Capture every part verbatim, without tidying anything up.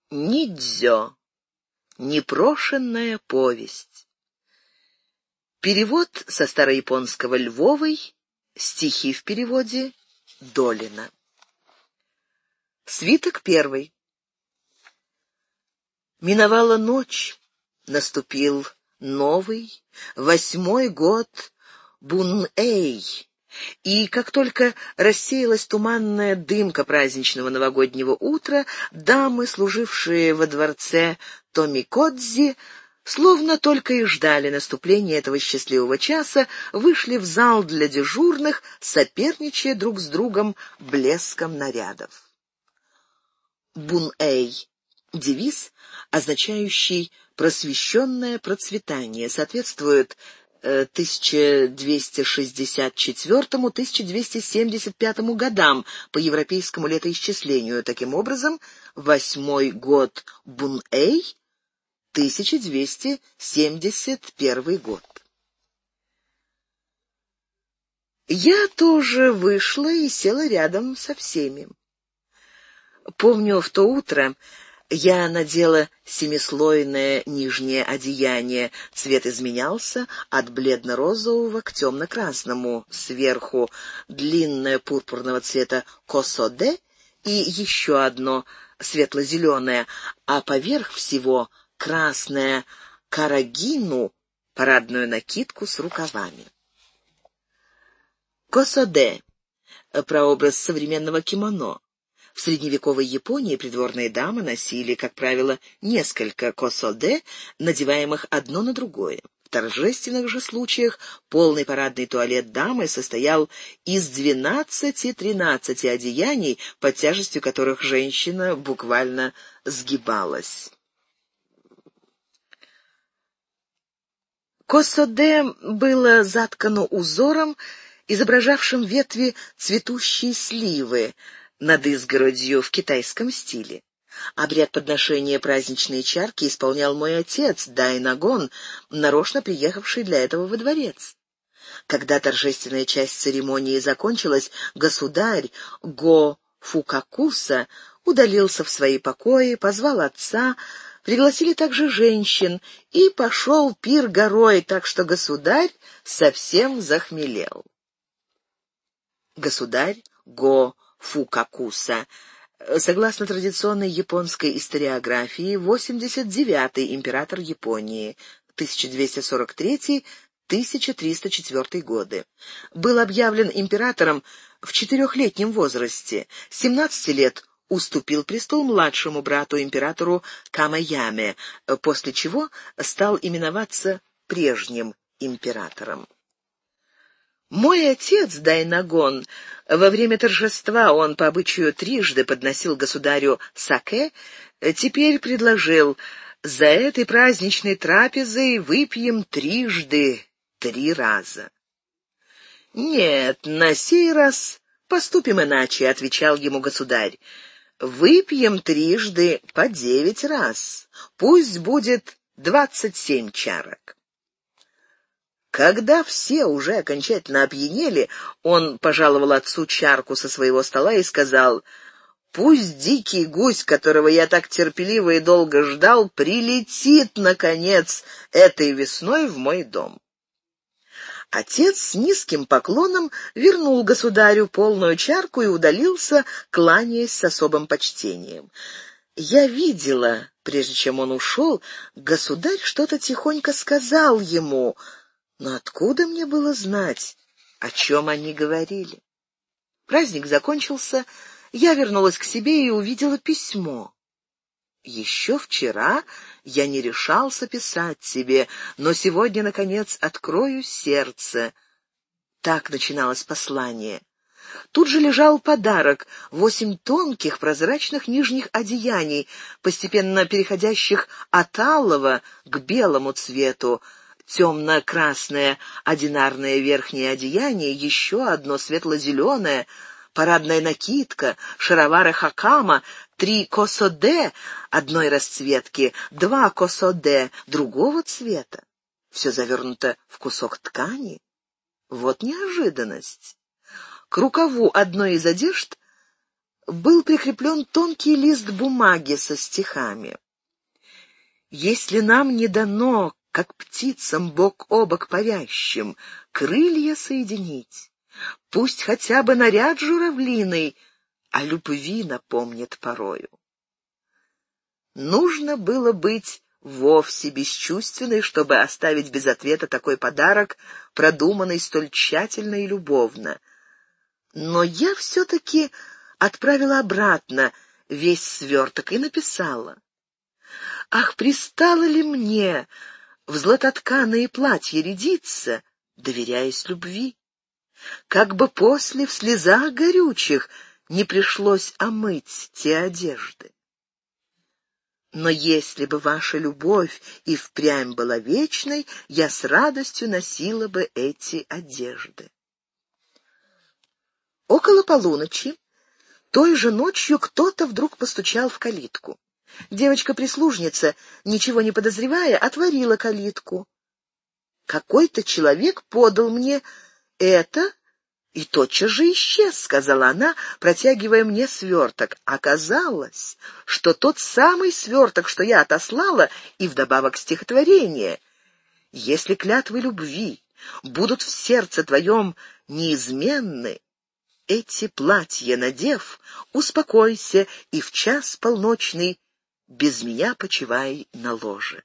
Нидзё. Непрошенная повесть. Перевод со старояпонского Львовой, стихи в переводе Долина. Свиток первый. Миновала ночь, наступил новый, восьмой год Бун-Эй, и как только рассеялась туманная дымка праздничного новогоднего утра, дамы, служившие во дворце Томикодзи, словно только и ждали наступления этого счастливого часа, вышли в зал для дежурных, соперничая друг с другом блеском нарядов. Бун-Эй — девиз, означающий «просвещенное процветание», соответствует тысяча двести шестьдесят четвёртому — тысяча двести семьдесят пятому годам по европейскому летоисчислению. Таким образом, восьмой год Бун-Эй — тысяча двести семьдесят первый год. Я тоже вышла и села рядом со всеми. Помню, в то утро я надела семислойное нижнее одеяние. Цвет изменялся от бледно-розового к темно-красному. Сверху длинное пурпурного цвета косоде и еще одно светло-зеленое, а поверх всего красное карагину, парадную накидку с рукавами. Косоде — прообраз современного кимоно. В средневековой Японии придворные дамы носили, как правило, несколько косоде, надеваемых одно на другое. В торжественных же случаях полный парадный туалет дамы состоял из двенадцати-тринадцати одеяний, под тяжестью которых женщина буквально сгибалась. Косоде было заткано узором, изображавшим ветви цветущей сливы над изгородью в китайском стиле. Обряд подношения праздничной чарки исполнял мой отец, Дайнагон, нарочно приехавший для этого во дворец. Когда торжественная часть церемонии закончилась, государь Го Фукакуса удалился в свои покои, позвал отца, пригласили также женщин, и пошел пир горой, так что государь совсем захмелел. Государь Го Фукакуса, согласно традиционной японской историографии, восемьдесят девятый император Японии, тысяча двести сорок третий — тысяча триста четвёртый годы. Был объявлен императором в четырехлетнем возрасте. семнадцати лет уступил престол младшему брату, императору Камаяме, после чего стал именоваться прежним императором. Мой отец, Дайнагон, во время торжества, он по обычаю трижды подносил государю саке, теперь предложил: «За этой праздничной трапезой выпьем трижды, три раза». «Нет, на сей раз поступим иначе», — отвечал ему государь. «Выпьем трижды по девять раз, пусть будет двадцать семь чарок». Когда все уже окончательно опьянели, он пожаловал отцу чарку со своего стола и сказал: «Пусть дикий гусь, которого я так терпеливо и долго ждал, прилетит, наконец, этой весной в мой дом». Отец с низким поклоном вернул государю полную чарку и удалился, кланяясь с особым почтением. Я видела, прежде чем он ушел, государь что-то тихонько сказал ему, но откуда мне было знать, о чем они говорили? Праздник закончился, я вернулась к себе и увидела письмо. Еще вчера я не решался писать тебе, но сегодня, наконец, открою сердце. Так начиналось послание. Тут же лежал подарок — восемь тонких прозрачных нижних одеяний, постепенно переходящих от алого к белому цвету, темно-красное одинарное верхнее одеяние, еще одно светло-зеленое, парадная накидка, шаровары хакама, три косоде одной расцветки, два косоде другого цвета. Все завернуто в кусок ткани. Вот неожиданность. К рукаву одной из одежд был прикреплен тонкий лист бумаги со стихами. «Если нам не дано, как птицам бок о бок парящим, крылья соединить, пусть хотя бы наряд журавлиный о любви напомнит порою». Нужно было быть вовсе бесчувственной, чтобы оставить без ответа такой подарок, продуманный столь тщательно и любовно. Но я все-таки отправила обратно весь сверток и написала: «Ах, пристало ли мне в златотканые платья рядиться, доверяясь любви? Как бы после в слезах горючих не пришлось омыть те одежды. Но если бы ваша любовь и впрямь была вечной, я с радостью носила бы эти одежды». Около полуночи той же ночью кто-то вдруг постучал в калитку. Девочка-прислужница, ничего не подозревая, отворила калитку. «Какой-то человек подал мне это и тотчас же исчез», — сказала она, протягивая мне сверток. Оказалось, что тот самый сверток, что я отослала, и вдобавок стихотворение: «Если клятвы любви будут в сердце твоем неизменны, эти платья надев, успокойся и в час полночный без меня почивай на ложе».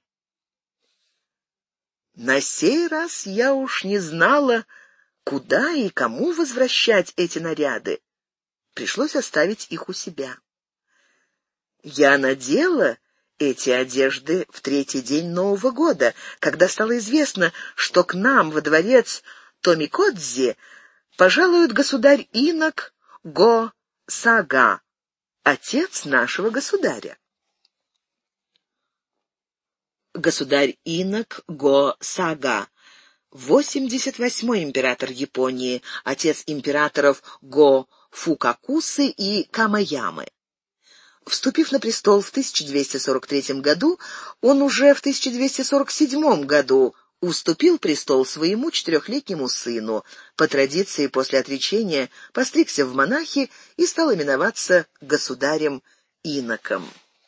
На сей раз я уж не знала, куда и кому возвращать эти наряды. Пришлось оставить их у себя. Я надела эти одежды в третий день Нового года, когда стало известно, что к нам во дворец Томикодзи пожалует государь-инок Го-Сага, отец нашего государя. Государь-инок Го-Сага, восемьдесят восьмой император Японии, отец императоров Го-Фукакусы и Камаямы. Вступив на престол в тысяча двести сорок третьем году, он уже в тысяча двести сорок седьмом году уступил престол своему четырехлетнему сыну. По традиции, после отречения постригся в монахи и стал именоваться государем-иноком.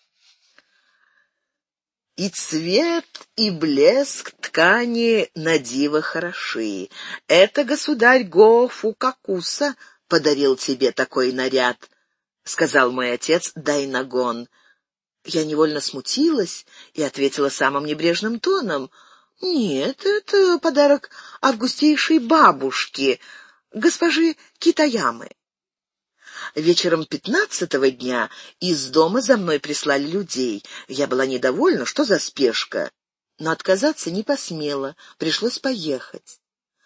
И цвет, и блеск ткани надиво хороши. Это государь Го-Фукакуса подарил тебе такой наряд, — сказал мой отец Дайнагон. Я невольно смутилась и ответила самым небрежным тоном: «Нет, это подарок августейшей бабушки, госпожи Китаямы». Вечером пятнадцатого дня из дома за мной прислали людей. Я была недовольна, что за спешка, но отказаться не посмела, пришлось поехать.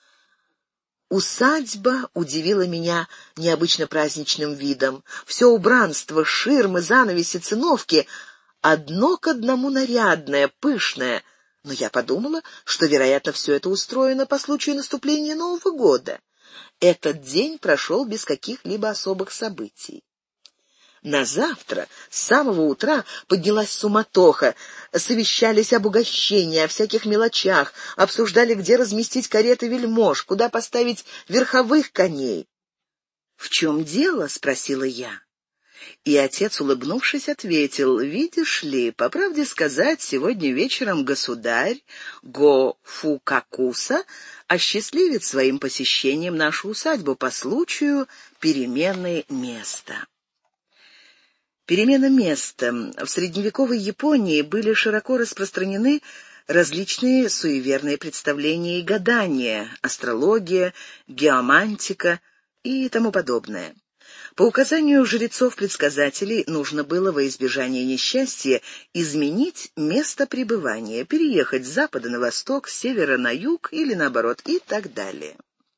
Усадьба удивила меня необычно праздничным видом. Все убранство, ширмы, занавеси, циновки — одно к одному нарядное, пышное. Но я подумала, что, вероятно, все это устроено по случаю наступления Нового года. Этот день прошел без каких-либо особых событий. На завтра с самого утра поднялась суматоха, совещались об угощении, о всяких мелочах, обсуждали, где разместить кареты вельмож, куда поставить верховых коней. «В чем дело?» — спросила я. И отец, улыбнувшись, ответил: «Видишь ли, по правде сказать, сегодня вечером государь Го-Фукакуса осчастливит своим посещением нашу усадьбу по случаю перемены места». Перемена места. В средневековой Японии были широко распространены различные суеверные представления и гадания, астрология, геомантика и тому подобное. По указанию жрецов-предсказателей нужно было во избежание несчастья изменить место пребывания, переехать с запада на восток, с севера на юг или наоборот и так далее.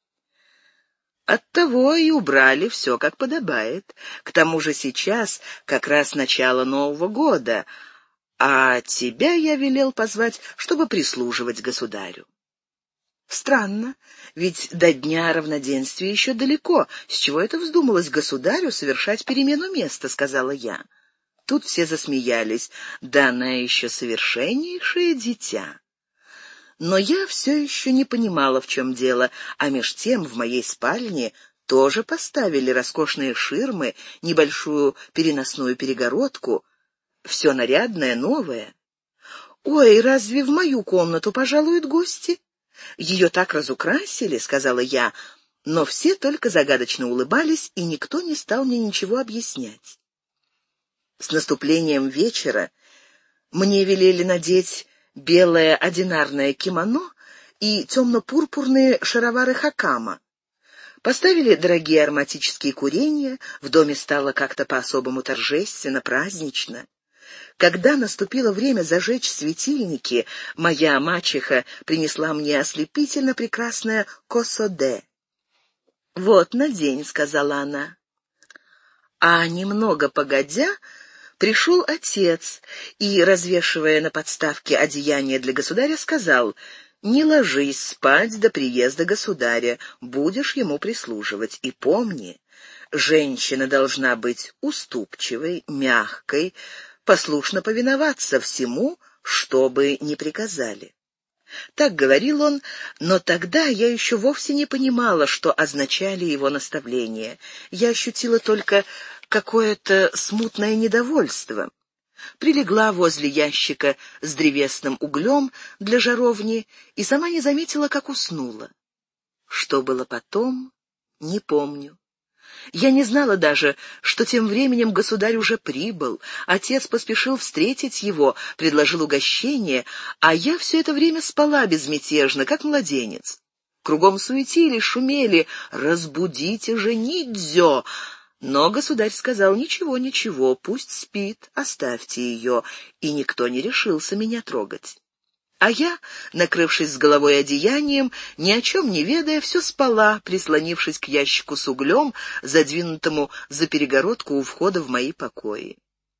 Оттого и убрали все как подобает. К тому же сейчас как раз начало Нового года, а тебя я велел позвать, чтобы прислуживать государю. Странно, ведь до дня равноденствия еще далеко. С чего это вздумалось государю совершать перемену места, — сказала я. Тут все засмеялись. Да она еще совершеннейшее дитя. Но я все еще не понимала, в чем дело, а меж тем в моей спальне тоже поставили роскошные ширмы, небольшую переносную перегородку. Все нарядное, новое. «Ой, разве в мою комнату пожалуют гости? Ее так разукрасили», — сказала я, но все только загадочно улыбались, и никто не стал мне ничего объяснять. С наступлением вечера мне велели надеть белое одинарное кимоно и темно-пурпурные шаровары хакама. Поставили дорогие ароматические курения, в доме стало как-то по-особому торжественно, празднично. Когда наступило время зажечь светильники, моя мачеха принесла мне ослепительно прекрасное косоде. «Вот, надень», — сказала она. А немного погодя, пришел отец и, развешивая на подставке одеяние для государя, сказал: «Не ложись спать до приезда государя, будешь ему прислуживать. И помни, женщина должна быть уступчивой, мягкой, послушно повиноваться всему, что бы ни приказали». Так говорил он, но тогда я еще вовсе не понимала, что означали его наставления. Я ощутила только какое-то смутное недовольство. Прилегла возле ящика с древесным углем для жаровни и сама не заметила, как уснула. Что было потом, не помню. Я не знала даже, что тем временем государь уже прибыл. Отец поспешил встретить его, предложил угощение, а я все это время спала безмятежно, как младенец. Кругом суетили, шумели: «Разбудите же Нидзё!» Но государь сказал: «Ничего, ничего, пусть спит, оставьте ее», и никто не решился меня трогать. А я, накрывшись с головой одеянием, ни о чем не ведая, все спала, прислонившись к ящику с углем, задвинутому за перегородку у входа в мои покои.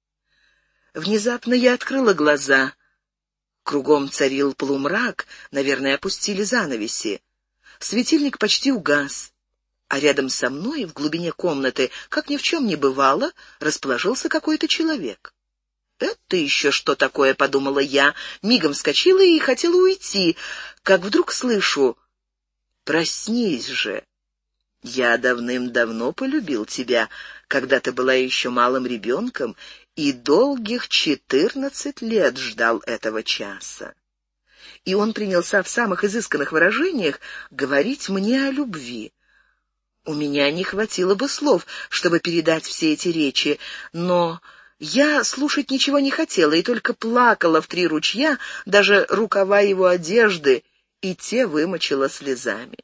Внезапно я открыла глаза. Кругом царил полумрак, наверное, опустили занавеси. Светильник почти угас, а рядом со мной, в глубине комнаты, как ни в чем не бывало, расположился какой-то человек. «Это еще что такое?» — подумала я, мигом вскочила и хотела уйти, как вдруг слышу: «Проснись же! Я давным-давно полюбил тебя, когда ты была еще малым ребенком, и долгих четырнадцать лет ждал этого часа». И он принялся в самых изысканных выражениях говорить мне о любви. У меня не хватило бы слов, чтобы передать все эти речи, но я слушать ничего не хотела и только плакала в три ручья, даже рукава его одежды и те вымочила слезами.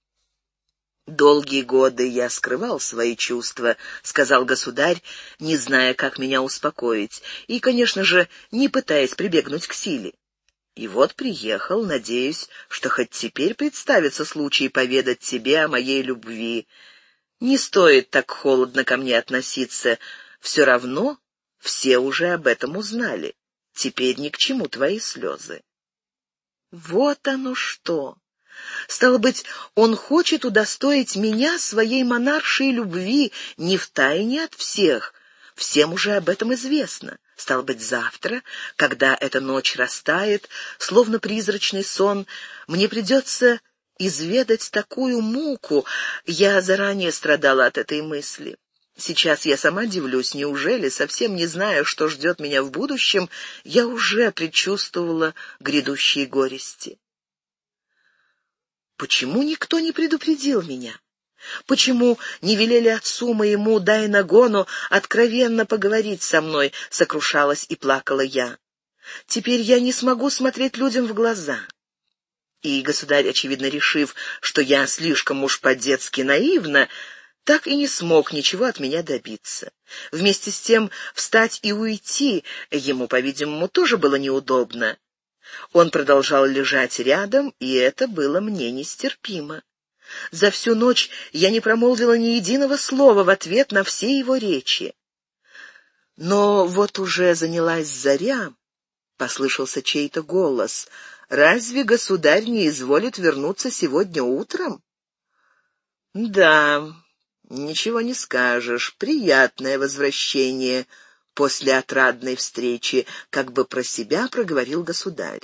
«Долгие годы я скрывал свои чувства», — сказал государь, не зная, как меня успокоить, и, конечно же, не пытаясь прибегнуть к силе. «И вот приехал, надеюсь, что хоть теперь представится случай поведать тебе о моей любви. Не стоит так холодно ко мне относиться, все равно все уже об этом узнали. Теперь ни к чему твои слезы». Вот оно что! Стало быть, он хочет удостоить меня своей монаршей любви не втайне от всех. Всем уже об этом известно. Стало быть, завтра, когда эта ночь растает, словно призрачный сон, мне придется изведать такую муку. Я заранее страдала от этой мысли. Сейчас я сама дивлюсь, неужели, совсем не зная, что ждет меня в будущем, я уже предчувствовала грядущие горести. Почему никто не предупредил меня? Почему не велели отцу моему Дайнагону откровенно поговорить со мной, сокрушалась и плакала я. Теперь я не смогу смотреть людям в глаза. И государь, очевидно решив, что я слишком уж по-детски наивна, так и не смог ничего от меня добиться. Вместе с тем встать и уйти ему, по-видимому, тоже было неудобно. Он продолжал лежать рядом, и это было мне нестерпимо. За всю ночь я не промолвила ни единого слова в ответ на все его речи. Но вот уже занялась заря, послышался чей-то голос. «Разве государь не изволит вернуться сегодня утром?» «Да, ничего не скажешь, приятное возвращение после отрадной встречи», как бы про себя проговорил государь.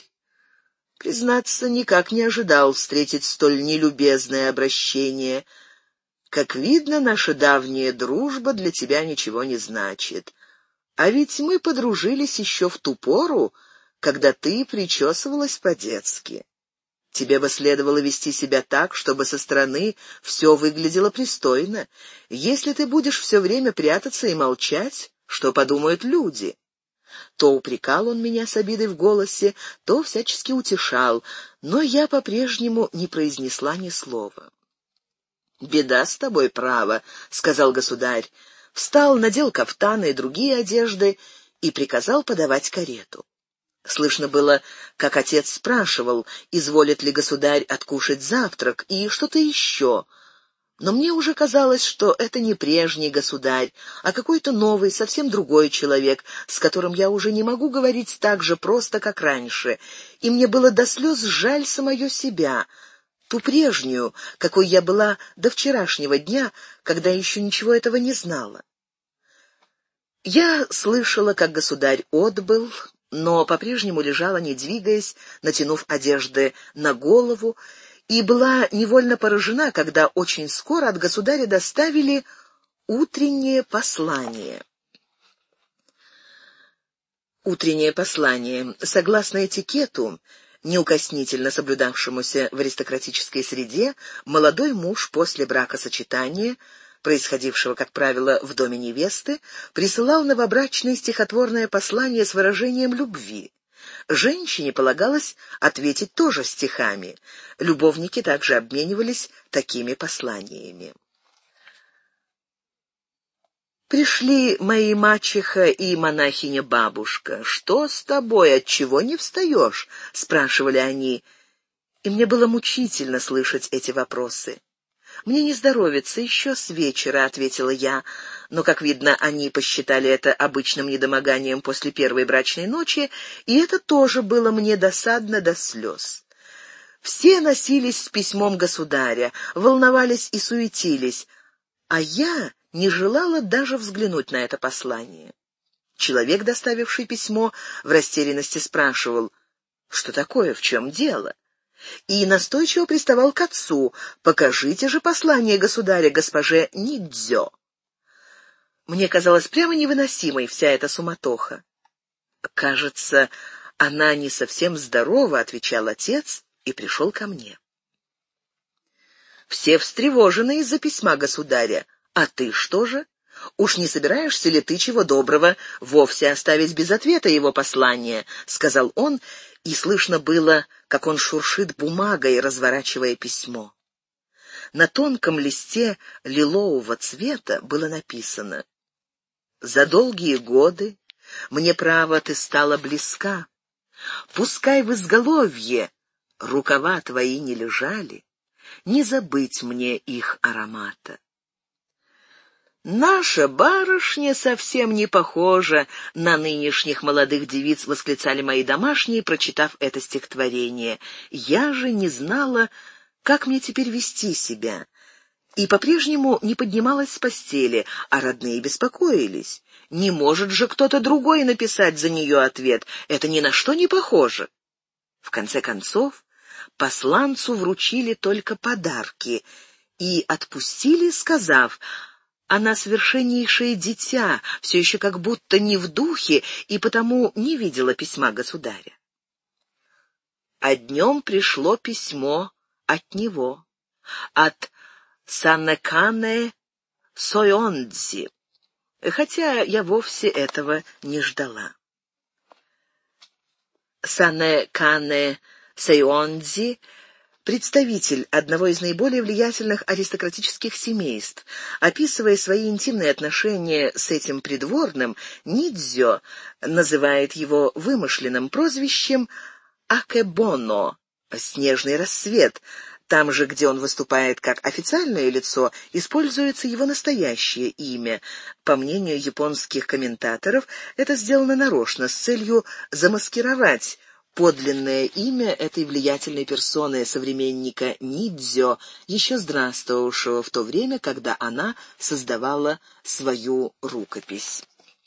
Признаться, никак не ожидал встретить столь нелюбезное обращение. Как видно, наша давняя дружба для тебя ничего не значит. А ведь мы подружились еще в ту пору, когда ты причесывалась по-детски. Тебе бы следовало вести себя так, чтобы со стороны все выглядело пристойно. Если ты будешь все время прятаться и молчать, что подумают люди?» То упрекал он меня с обидой в голосе, то всячески утешал, но я по-прежнему не произнесла ни слова. «Беда с тобой, право», — сказал государь. Встал, надел кафтаны и другие одежды и приказал подавать карету. Слышно было, как отец спрашивал, изволит ли государь откушать завтрак и что-то еще. Но мне уже казалось, что это не прежний государь, а какой-то новый, совсем другой человек, с которым я уже не могу говорить так же просто, как раньше. И мне было до слез жаль самое себя, ту прежнюю, какой я была до вчерашнего дня, когда еще ничего этого не знала. Я слышала, как государь отбыл, но по-прежнему лежала, не двигаясь, натянув одежды на голову, и была невольно поражена, когда очень скоро от государя доставили утреннее послание. Утреннее послание. Согласно этикету, неукоснительно соблюдавшемуся в аристократической среде, молодой муж после бракосочетания, происходившего, как правило, в доме невесты, присылал новобрачное стихотворное послание с выражением любви. Женщине полагалось ответить тоже стихами. Любовники также обменивались такими посланиями. Пришли мои мачеха и монахиня-бабушка. «Что с тобой? Отчего не встаешь?» — спрашивали они. И мне было мучительно слышать эти вопросы. «Мне не здоровится, еще с вечера», — ответила я, но, как видно, они посчитали это обычным недомоганием после первой брачной ночи, и это тоже было мне досадно до слез. Все носились с письмом государя, волновались и суетились, а я не желала даже взглянуть на это послание. Человек, доставивший письмо, в растерянности спрашивал, что такое, в чем дело, и настойчиво приставал к отцу: «Покажите же послание государя госпоже Нидзё». Мне казалось прямо невыносимой вся эта суматоха. «Кажется, она не совсем здорова», — отвечал отец и пришел ко мне. «Все встревожены из-за письма государя. А ты что же? Уж не собираешься ли ты, чего доброго, вовсе оставить без ответа его послание?» — сказал он, и слышно было, как он шуршит бумагой, разворачивая письмо. На тонком листе лилового цвета было написано: «За долгие годы мне, право, ты стала близка. Пускай в изголовье рукава твои не лежали, не забыть мне их аромата». «Наша барышня совсем не похожа на нынешних молодых девиц», — восклицали мои домашние, прочитав это стихотворение. «Я же не знала, как мне теперь вести себя, и по-прежнему не поднималась с постели, а родные беспокоились. Не может же кто-то другой написать за нее ответ, это ни на что не похоже». В конце концов, посланцу вручили только подарки и отпустили, сказав: «Она совершеннейшее дитя, все еще как будто не в духе, и потому не видела письма государя». А днем пришло письмо от него, от Санэкане Сойондзи, хотя я вовсе этого не ждала. Санэкане Сойондзи — представитель одного из наиболее влиятельных аристократических семейств. Описывая свои интимные отношения с этим придворным, Нидзё называет его вымышленным прозвищем Акэбоно — «снежный рассвет». Там же, где он выступает как официальное лицо, используется его настоящее имя. По мнению японских комментаторов, это сделано нарочно с целью замаскировать подлинное имя этой влиятельной персоны, современника Нидзё, еще здравствовавшего в то время, когда она создавала свою рукопись.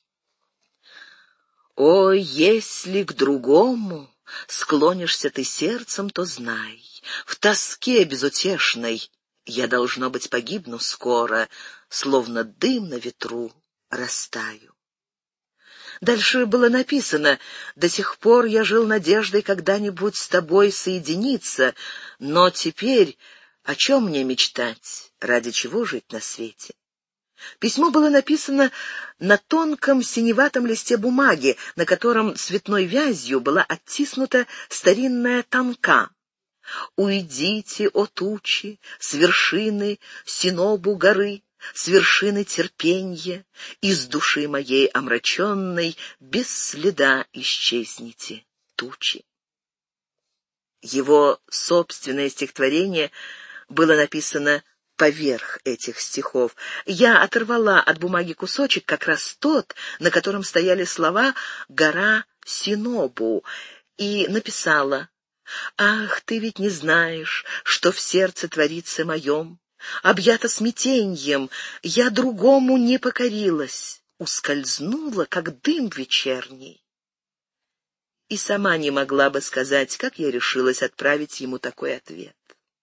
«О, если к другому склонишься ты сердцем, то знай, в тоске безутешной Я, должно быть, погибну скоро, словно дым на ветру растаю. Дальше было написано: «До сих пор я жил надеждой когда-нибудь с тобой соединиться, но теперь о чем мне мечтать, ради чего жить на свете?» Письмо было написано на тонком синеватом листе бумаги, на котором цветной вязью была оттиснута старинная тонка. «Уйдите, о тучи, с вершины Синобу горы, с вершины терпенья, из души моей омраченной без следа исчезните, тучи». Его собственное стихотворение было написано поверх этих стихов. Я оторвала от бумаги кусочек, как раз тот, на котором стояли слова «Гора Синобу», и написала: «Ах, ты ведь не знаешь, что в сердце творится моем. Объята смятеньем, я другому не покорилась, ускользнула, как дым вечерний». И сама не могла бы сказать, как я решилась отправить ему такой ответ.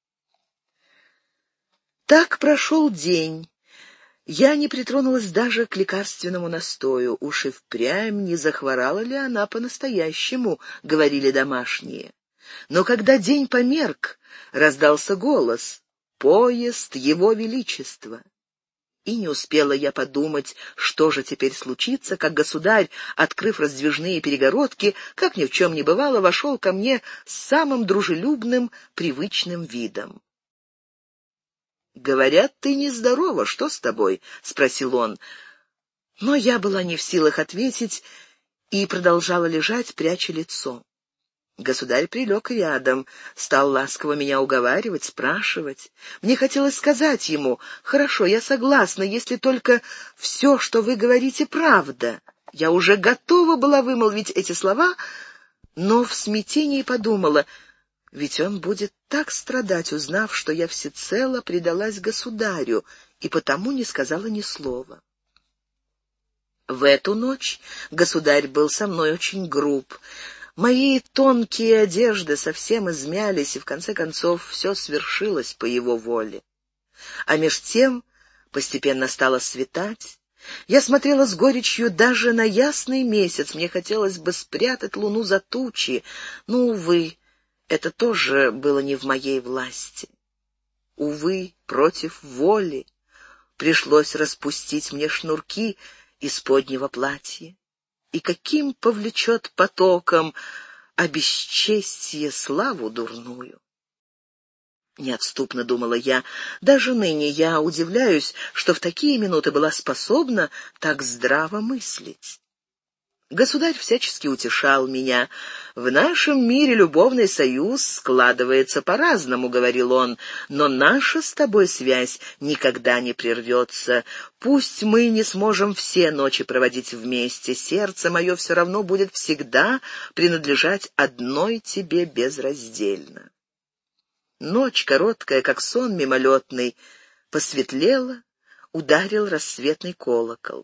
Так прошел день. Я не притронулась даже к лекарственному настою. Уж и впрямь не захворала ли она по-настоящему, говорили домашние. Но когда день померк, раздался голос: «Поезд Его Величества». И не успела я подумать, что же теперь случится, как государь, открыв раздвижные перегородки, как ни в чем не бывало, вошел ко мне с самым дружелюбным, привычным видом. «Говорят, ты нездорова. Что с тобой?» — спросил он. Но я была не в силах ответить и продолжала лежать, пряча лицо. Государь прилег рядом, стал ласково меня уговаривать, спрашивать. Мне хотелось сказать ему: «Хорошо, я согласна, если только все, что вы говорите, правда». Я уже готова была вымолвить эти слова, но в смятении подумала: ведь он будет так страдать, узнав, что я всецело предалась государю, и потому не сказала ни слова. В эту ночь государь был со мной очень груб. Мои тонкие одежды совсем измялись, и в конце концов все свершилось по его воле. А меж тем постепенно стало светать. Я смотрела с горечью даже на ясный месяц. Мне хотелось бы спрятать луну за тучи, но, увы, это тоже было не в моей власти. Увы, против воли пришлось распустить мне шнурки из поднего платья. И каким повлечет потоком о бесчестье славу дурную? Неотступно думала я. Даже ныне я удивляюсь, что в такие минуты была способна так здраво мыслить. Государь всячески утешал меня. «В нашем мире любовный союз складывается по-разному», — говорил он, «но наша с тобой связь никогда не прервется. Пусть мы не сможем все ночи проводить вместе, сердце мое все равно будет всегда принадлежать одной тебе безраздельно». Ночь, короткая, как сон мимолетный, посветлела, ударил рассветный колокол.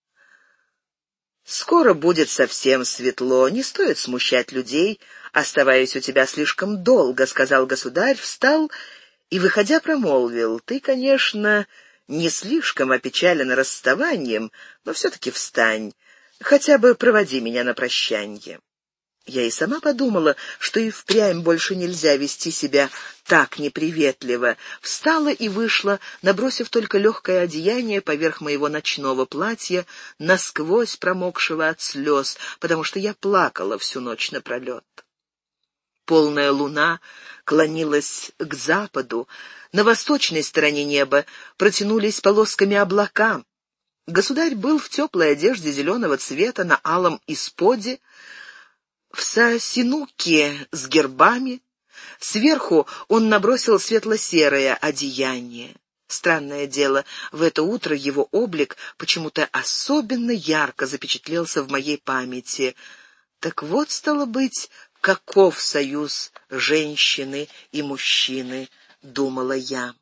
«Скоро будет совсем светло, не стоит смущать людей, оставаясь у тебя слишком долго», — сказал государь, встал и, выходя, промолвил: «Ты, конечно, не слишком опечален расставанием, но все-таки встань, хотя бы проводи меня на прощанье». Я и сама подумала, что и впрямь больше нельзя вести себя так неприветливо. Встала и вышла, набросив только легкое одеяние поверх моего ночного платья, насквозь промокшего от слез, потому что я плакала всю ночь напролет. Полная луна клонилась к западу. На восточной стороне неба протянулись полосками облака. Государь был в теплой одежде зеленого цвета на алом исподе, в сосинуке с гербами. Сверху он набросил светло-серое одеяние. Странное дело, в это утро его облик почему-то особенно ярко запечатлелся в моей памяти. Так вот, стало быть, каков союз женщины и мужчины, думала я.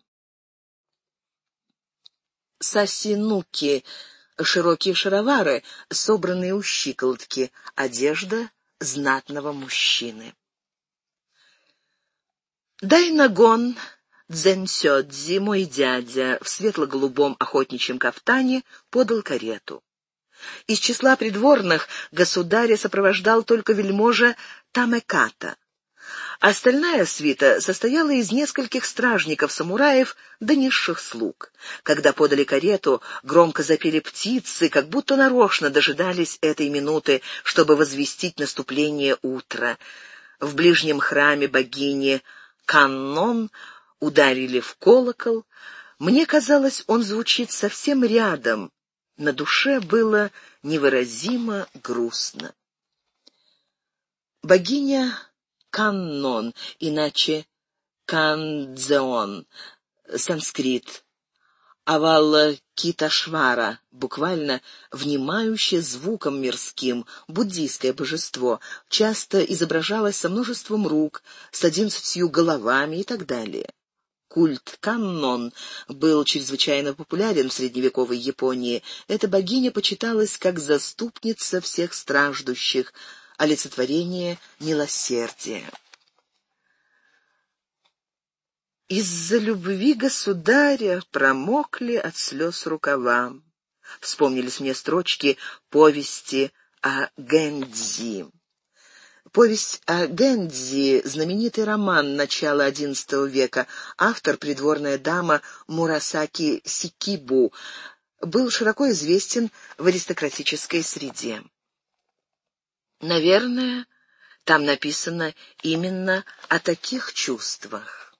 Сосинуки — широкие шаровары, собранные у щиколотки, одежда знатного мужчины. Дайнагон Дзэнсёдзи, мой дядя, в светло-голубом охотничьем кафтане, подал карету. Из числа придворных государя сопровождал только вельможа Тамэката. Остальная свита состояла из нескольких стражников-самураев да низших слуг. Когда подали карету, громко запели птицы, как будто нарочно дожидались этой минуты, чтобы возвестить наступление утра. В ближнем храме богини Каннон ударили в колокол. Мне казалось, он звучит совсем рядом. На душе было невыразимо грустно. Богиня Каннон, иначе Кандзеон, санскрит, Авалокиташвара, буквально «внимающее звуком мирским», буддийское божество, часто изображалось со множеством рук, с одиннадцатью головами и так далее. Культ Каннон был чрезвычайно популярен в средневековой Японии. Эта богиня почиталась как заступница всех страждущих, олицетворение милосердия. Из-за любви государя промокли от слез рукава. Вспомнились мне строчки повести о Гэндзи. Повесть о Гэндзи — знаменитый роман начала одиннадцатого века. Автор, придворная дама Мурасаки Сикибу, был широко известен в аристократической среде. Наверное, там написано именно о таких чувствах.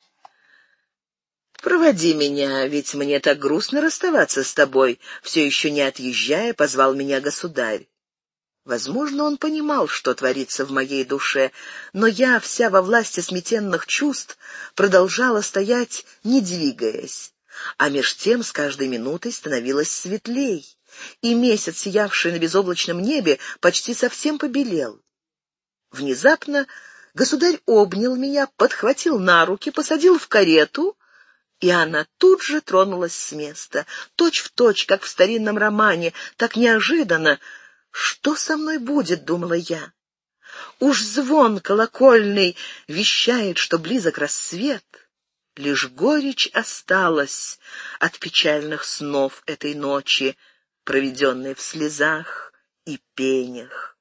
«Проводи меня, ведь мне так грустно расставаться с тобой», — все еще не отъезжая, позвал меня государь. Возможно, он понимал, что творится в моей душе, но я, вся во власти сметенных чувств, продолжала стоять, не двигаясь. А меж тем с каждой минутой становилось светлей, и месяц, сиявший на безоблачном небе, почти совсем побелел. Внезапно государь обнял меня, подхватил на руки, посадил в карету, и она тут же тронулась с места, точь-в-точь, как в старинном романе, так неожиданно. «Что со мной будет?» — думала я. Уж звон колокольный вещает, что близок рассвет. Лишь горечь осталась от печальных снов этой ночи, проведенной в слезах и пениях.